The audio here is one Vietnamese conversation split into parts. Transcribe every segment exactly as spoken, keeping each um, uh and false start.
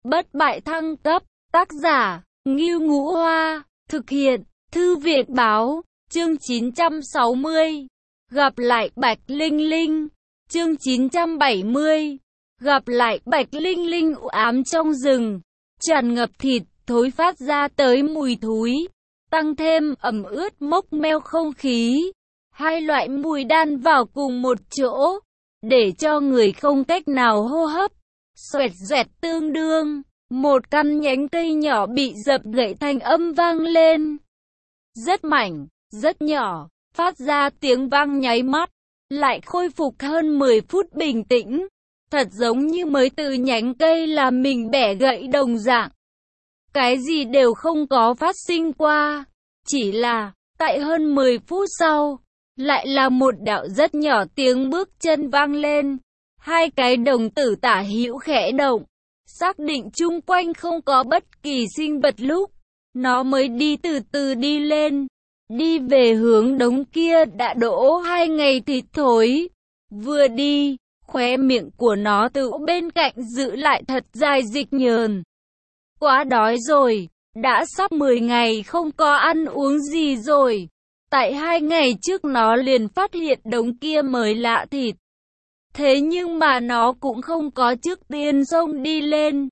bất bại thăng cấp, tác giả, Ngưu Ngũ Hoa, thực hiện, Thư viện Báo, chương chín trăm sáu mươi, gặp lại Bạch Linh Linh, chương chín trăm bảy mươi, gặp lại Bạch Linh Linh. U ám trong rừng, tràn ngập thịt thối phát ra tới mùi thúi, tăng thêm ẩm ướt mốc meo không khí. Hai loại mùi đan vào cùng một chỗ, để cho người không cách nào hô hấp. Xoẹt xoẹt tương đương, một căn nhánh cây nhỏ bị dập gãy thanh âm vang lên. Rất mảnh, rất nhỏ, phát ra tiếng vang nháy mắt, lại khôi phục hơn mười phút bình tĩnh. Thật giống như mới từ nhánh cây là mình bẻ gãy đồng dạng. Cái gì đều không có phát sinh qua, chỉ là, tại hơn mười phút sau, lại là một đạo rất nhỏ tiếng bước chân vang lên. Hai cái đồng tử tả hữu khẽ động, xác định chung quanh không có bất kỳ sinh vật lúc nó mới đi từ từ đi lên, đi về hướng đống kia đã đổ hai ngày thịt thối. Vừa đi, khóe miệng của nó từ bên cạnh giữ lại thật dài dịch nhờn. Quá đói rồi, đã sắp mười ngày không có ăn uống gì rồi. Tại hai ngày trước nó liền phát hiện đống kia mới lạ thịt. Thế nhưng mà nó cũng không có trước tiên xông đi lên,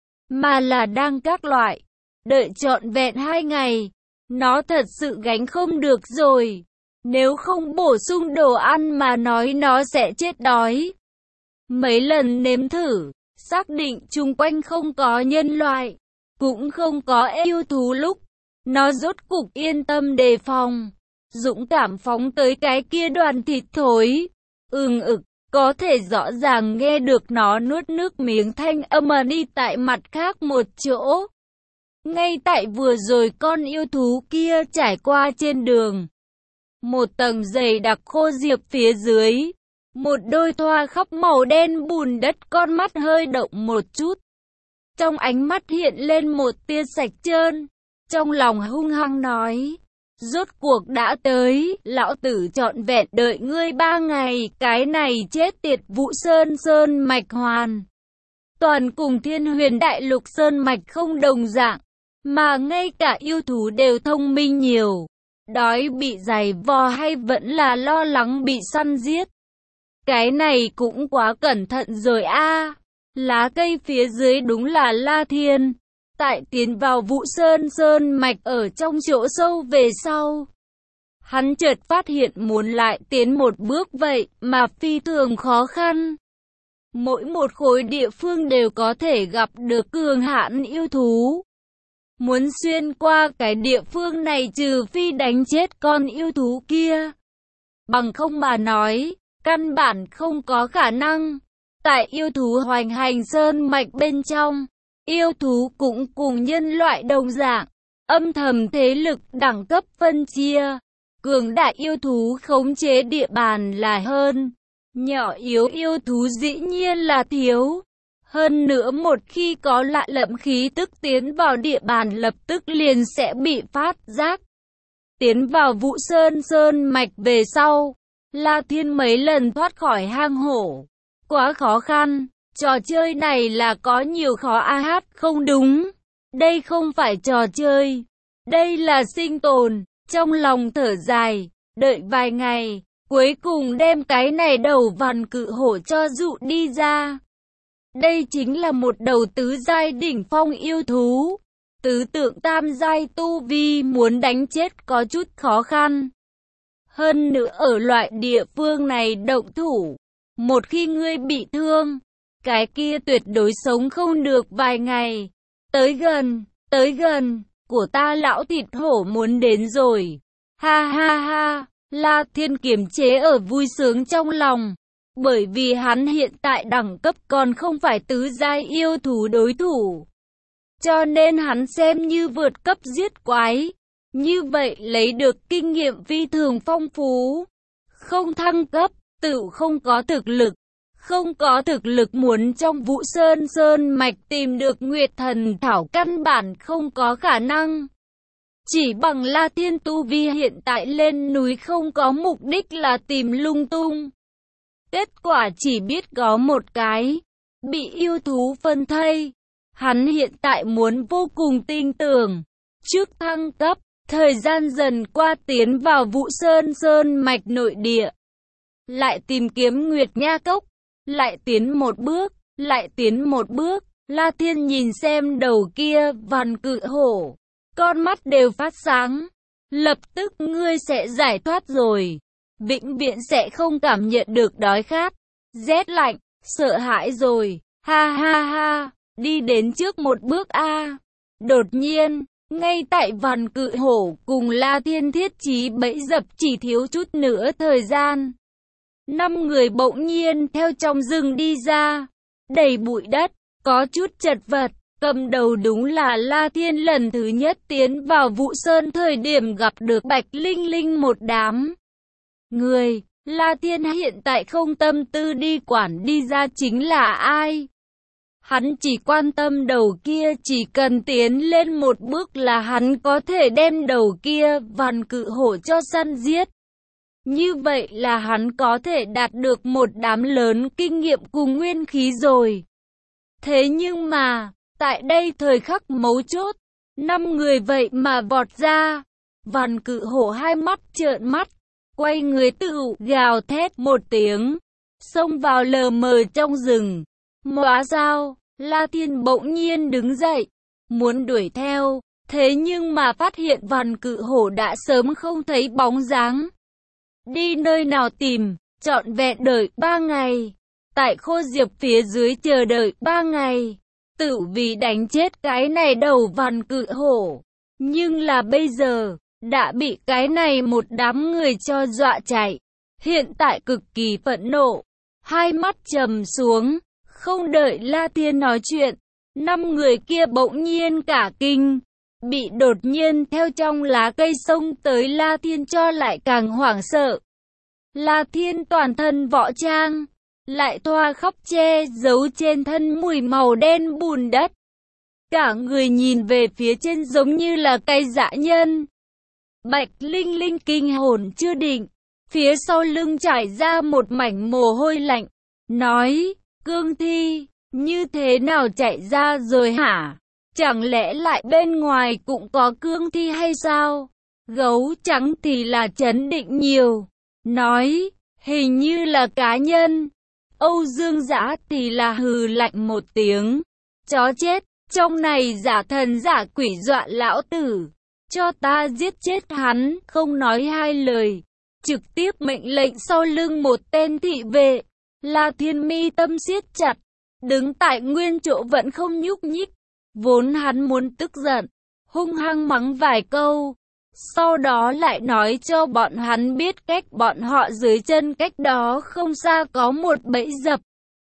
mà là đang các loại, đợi trọn vẹn hai ngày. Nó thật sự gánh không được rồi. Nếu không bổ sung đồ ăn mà nói nó sẽ chết đói. Mấy lần nếm thử, xác định chung quanh không có nhân loại, cũng không có yêu thú lúc, nó rốt cục yên tâm đề phòng, dũng cảm phóng tới cái kia đoàn thịt thối. Ừng ực, có thể rõ ràng nghe được nó nuốt nước miếng thanh âm mà đi tại mặt khác một chỗ. Ngay tại vừa rồi con yêu thú kia trải qua trên đường. Một tầng dày đặc khô diệp phía dưới. Một đôi thoa khắp màu đen bùn đất, con mắt hơi động một chút. Trong ánh mắt hiện lên một tia sạch trơn. Trong lòng hung hăng nói, rốt cuộc đã tới, lão tử trọn vẹn đợi ngươi ba ngày, cái này chết tiệt Vũ Sơn Sơn Mạch hoàn. Toàn cùng Thiên Huyền Đại Lục Sơn Mạch không đồng dạng, mà ngay cả yêu thú đều thông minh nhiều. Đói bị giày vò hay vẫn là lo lắng bị săn giết? Cái này cũng quá cẩn thận rồi a. Lá cây phía dưới đúng là La Thiên. Tại tiến vào Vũ Sơn Sơn Mạch ở trong chỗ sâu về sau, hắn chợt phát hiện muốn lại tiến một bước vậy mà phi thường khó khăn. Mỗi một khối địa phương đều có thể gặp được cường hãn yêu thú. Muốn xuyên qua cái địa phương này trừ phi đánh chết con yêu thú kia, bằng không mà nói, căn bản không có khả năng. Tại yêu thú hoành hành sơn mạch bên trong, yêu thú cũng cùng nhân loại đồng dạng, âm thầm thế lực đẳng cấp phân chia. Cường đại yêu thú khống chế địa bàn là hơn, nhỏ yếu yêu thú dĩ nhiên là thiếu. Hơn nữa một khi có lạ lẫm khí tức tiến vào địa bàn lập tức liền sẽ bị phát giác. Tiến vào Vũ Sơn Sơn Mạch về sau, La Thiên mấy lần thoát khỏi hang hổ. Quá khó khăn, trò chơi này là có nhiều khó a hát không đúng. Đây không phải trò chơi, đây là sinh tồn. Trong lòng thở dài, đợi vài ngày, cuối cùng đem cái này đầu vằn cự hổ cho dụ đi ra. Đây chính là một đầu tứ giai đỉnh phong yêu thú. Tứ tượng tam giai tu vi muốn đánh chết có chút khó khăn. Hơn nữa ở loại địa phương này động thủ, một khi ngươi bị thương, cái kia tuyệt đối sống không được vài ngày. Tới gần, tới gần, của ta lão thịt hổ muốn đến rồi. Ha ha ha, La Thiên kiềm chế ở vui sướng trong lòng. Bởi vì hắn hiện tại đẳng cấp còn không phải tứ giai yêu thú đối thủ. Cho nên hắn xem như vượt cấp giết quái. Như vậy lấy được kinh nghiệm phi thường phong phú. Không thăng cấp, tự không có thực lực. Không có thực lực muốn trong Vũ Sơn Sơn Mạch tìm được Nguyệt Thần Thảo căn bản không có khả năng. Chỉ bằng La Thiên tu vi hiện tại lên núi không có mục đích là tìm lung tung. Kết quả chỉ biết có một cái, bị yêu thú phân thây. Hắn hiện tại muốn vô cùng tin tưởng. Trước thăng cấp, thời gian dần qua tiến vào Vũ Sơn Sơn mạch nội địa. Lại tìm kiếm Nguyệt Nha Cốc, lại tiến một bước, lại tiến một bước. La Thiên nhìn xem đầu kia vằn cự hổ, con mắt đều phát sáng. Lập tức ngươi sẽ giải thoát rồi, vĩnh viễn sẽ không cảm nhận được đói khát, rét lạnh, sợ hãi rồi. Ha ha ha, đi đến trước một bước a. Đột nhiên, ngay tại vằn cự hổ cùng La Thiên thiết trí bẫy dập chỉ thiếu chút nữa thời gian. Năm người bỗng nhiên theo trong rừng đi ra, đầy bụi đất, có chút chật vật. Cầm đầu đúng là La Thiên lần thứ nhất tiến vào Vũ Sơn thời điểm gặp được Bạch Linh Linh một đám người. La Thiên hiện tại không tâm tư đi quản đi ra chính là ai. Hắn chỉ quan tâm đầu kia, chỉ cần tiến lên một bước là hắn có thể đem đầu kia vằn cự hổ cho săn giết. Như vậy là hắn có thể đạt được một đám lớn kinh nghiệm cùng nguyên khí rồi. Thế nhưng mà, tại đây thời khắc mấu chốt, năm người vậy mà vọt ra. Vằn cự hổ hai mắt trợn mắt, quay người tự gào thét một tiếng, xông vào lờ mờ trong rừng. Móa sao, La Thiên bỗng nhiên đứng dậy, muốn đuổi theo, thế nhưng mà phát hiện vằn cự hổ đã sớm không thấy bóng dáng. Đi nơi nào tìm, trọn vẹn đợi ba ngày, tại Khô Diệp phía dưới chờ đợi ba ngày. Tự vì đánh chết cái này đầu vằn cự hổ. Nhưng là bây giờ, đã bị cái này một đám người cho dọa chạy. Hiện tại cực kỳ phẫn nộ, hai mắt trầm xuống, không đợi La Thiên nói chuyện. Năm người kia bỗng nhiên cả kinh, bị đột nhiên theo trong lá cây xông tới La Thiên cho lại càng hoảng sợ. La Thiên toàn thân võ trang, lại thoa khắp che giấu trên thân mùi màu đen bùn đất. Cả người nhìn về phía trên giống như là cây dã nhân. Bạch Linh Linh kinh hồn chưa định, phía sau lưng trải ra một mảnh mồ hôi lạnh, nói, cương thi, như thế nào chạy ra rồi hả? Chẳng lẽ lại bên ngoài cũng có cương thi hay sao? Gấu trắng thì là trấn định nhiều, nói, hình như là cá nhân. Âu Dương Dã thì là hừ lạnh một tiếng, chó chết, trong này giả thần giả quỷ dọa lão tử, cho ta giết chết hắn. Không nói hai lời, trực tiếp mệnh lệnh sau lưng một tên thị vệ. La Thiên mi tâm siết chặt, đứng tại nguyên chỗ vẫn không nhúc nhích. Vốn hắn muốn tức giận, hung hăng mắng vài câu, sau đó lại nói cho bọn hắn biết cách bọn họ dưới chân cách đó không xa có một bẫy dập.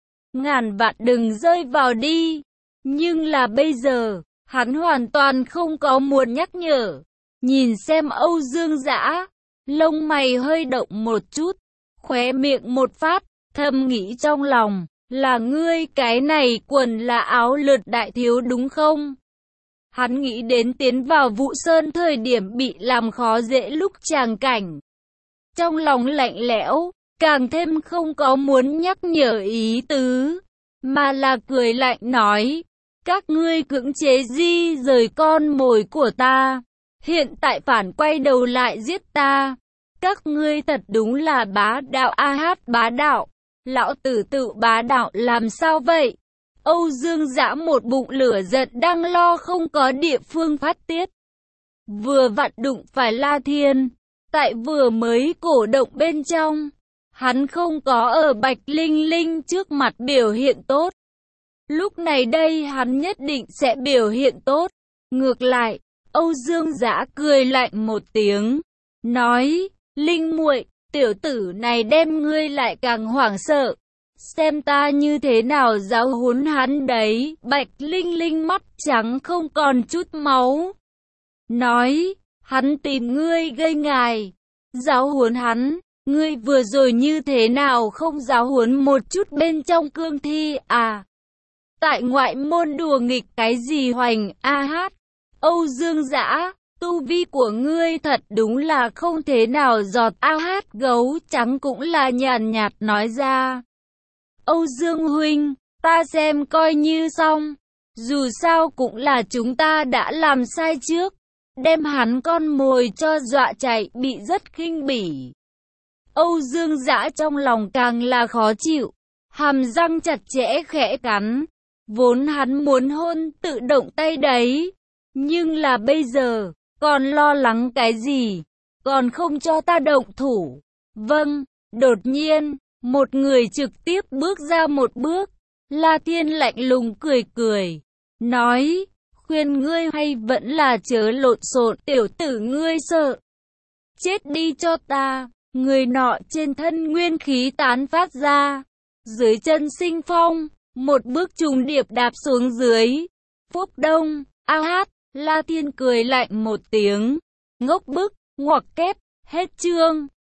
Ngàn vạn đừng rơi vào đi. Nhưng là bây giờ, hắn hoàn toàn không có muốn nhắc nhở. Nhìn xem Âu Dương Dã, lông mày hơi động một chút, khóe miệng một phát, thầm nghĩ trong lòng, là ngươi cái này quần là áo lượt đại thiếu đúng không? Hắn nghĩ đến tiến vào Vũ Sơn thời điểm bị làm khó dễ lúc tràng cảnh. Trong lòng lạnh lẽo, càng thêm không có muốn nhắc nhở ý tứ, mà là cười lạnh nói, các ngươi cưỡng chế di rời con mồi của ta, hiện tại phản quay đầu lại giết ta. Các ngươi thật đúng là bá đạo a hát bá đạo, lão tử tự bá đạo làm sao vậy? Âu Dương Dã một bụng lửa giận đang lo không có địa phương phát tiết. Vừa vặn đụng phải La Thiên, tại vừa mới cổ động bên trong, hắn không có ở Bạch Linh Linh trước mặt biểu hiện tốt. Lúc này đây hắn nhất định sẽ biểu hiện tốt. Ngược lại, Âu Dương Dã cười lạnh một tiếng, nói, Linh muội, tiểu tử này đem ngươi lại càng hoảng sợ. Xem ta như thế nào giáo huấn hắn đấy. Bạch Linh Linh mắt trắng không còn chút máu, nói, hắn tìm ngươi gây ngài, giáo huấn hắn. Ngươi vừa rồi như thế nào không giáo huấn một chút bên trong cương thi à? Tại ngoại môn đùa nghịch cái gì hoành a hát? Âu Dương Dã, tu vi của ngươi thật đúng là không thế nào giọt a hát. Gấu trắng cũng là nhàn nhạt nói ra, Âu Dương huynh, ta xem coi như xong. Dù sao cũng là chúng ta đã làm sai trước. Đem hắn con mồi cho dọa chạy bị rất khinh bỉ. Âu Dương Dã trong lòng càng là khó chịu. Hàm răng chặt chẽ khẽ cắn. Vốn hắn muốn hôn tự động tay đấy. Nhưng là bây giờ, còn lo lắng cái gì? Còn không cho ta động thủ. Vâng, đột nhiên, một người trực tiếp bước ra một bước. La Thiên lạnh lùng cười cười. Nói, khuyên ngươi hay vẫn là chớ lộn xộn, tiểu tử ngươi sợ. Chết đi cho ta. Người nọ trên thân nguyên khí tán phát ra. Dưới chân sinh phong, một bước trùng điệp đạp xuống dưới. Phúc đông, a hát, La Thiên cười lạnh một tiếng. Ngốc bức, ngoặc kép, hết chương.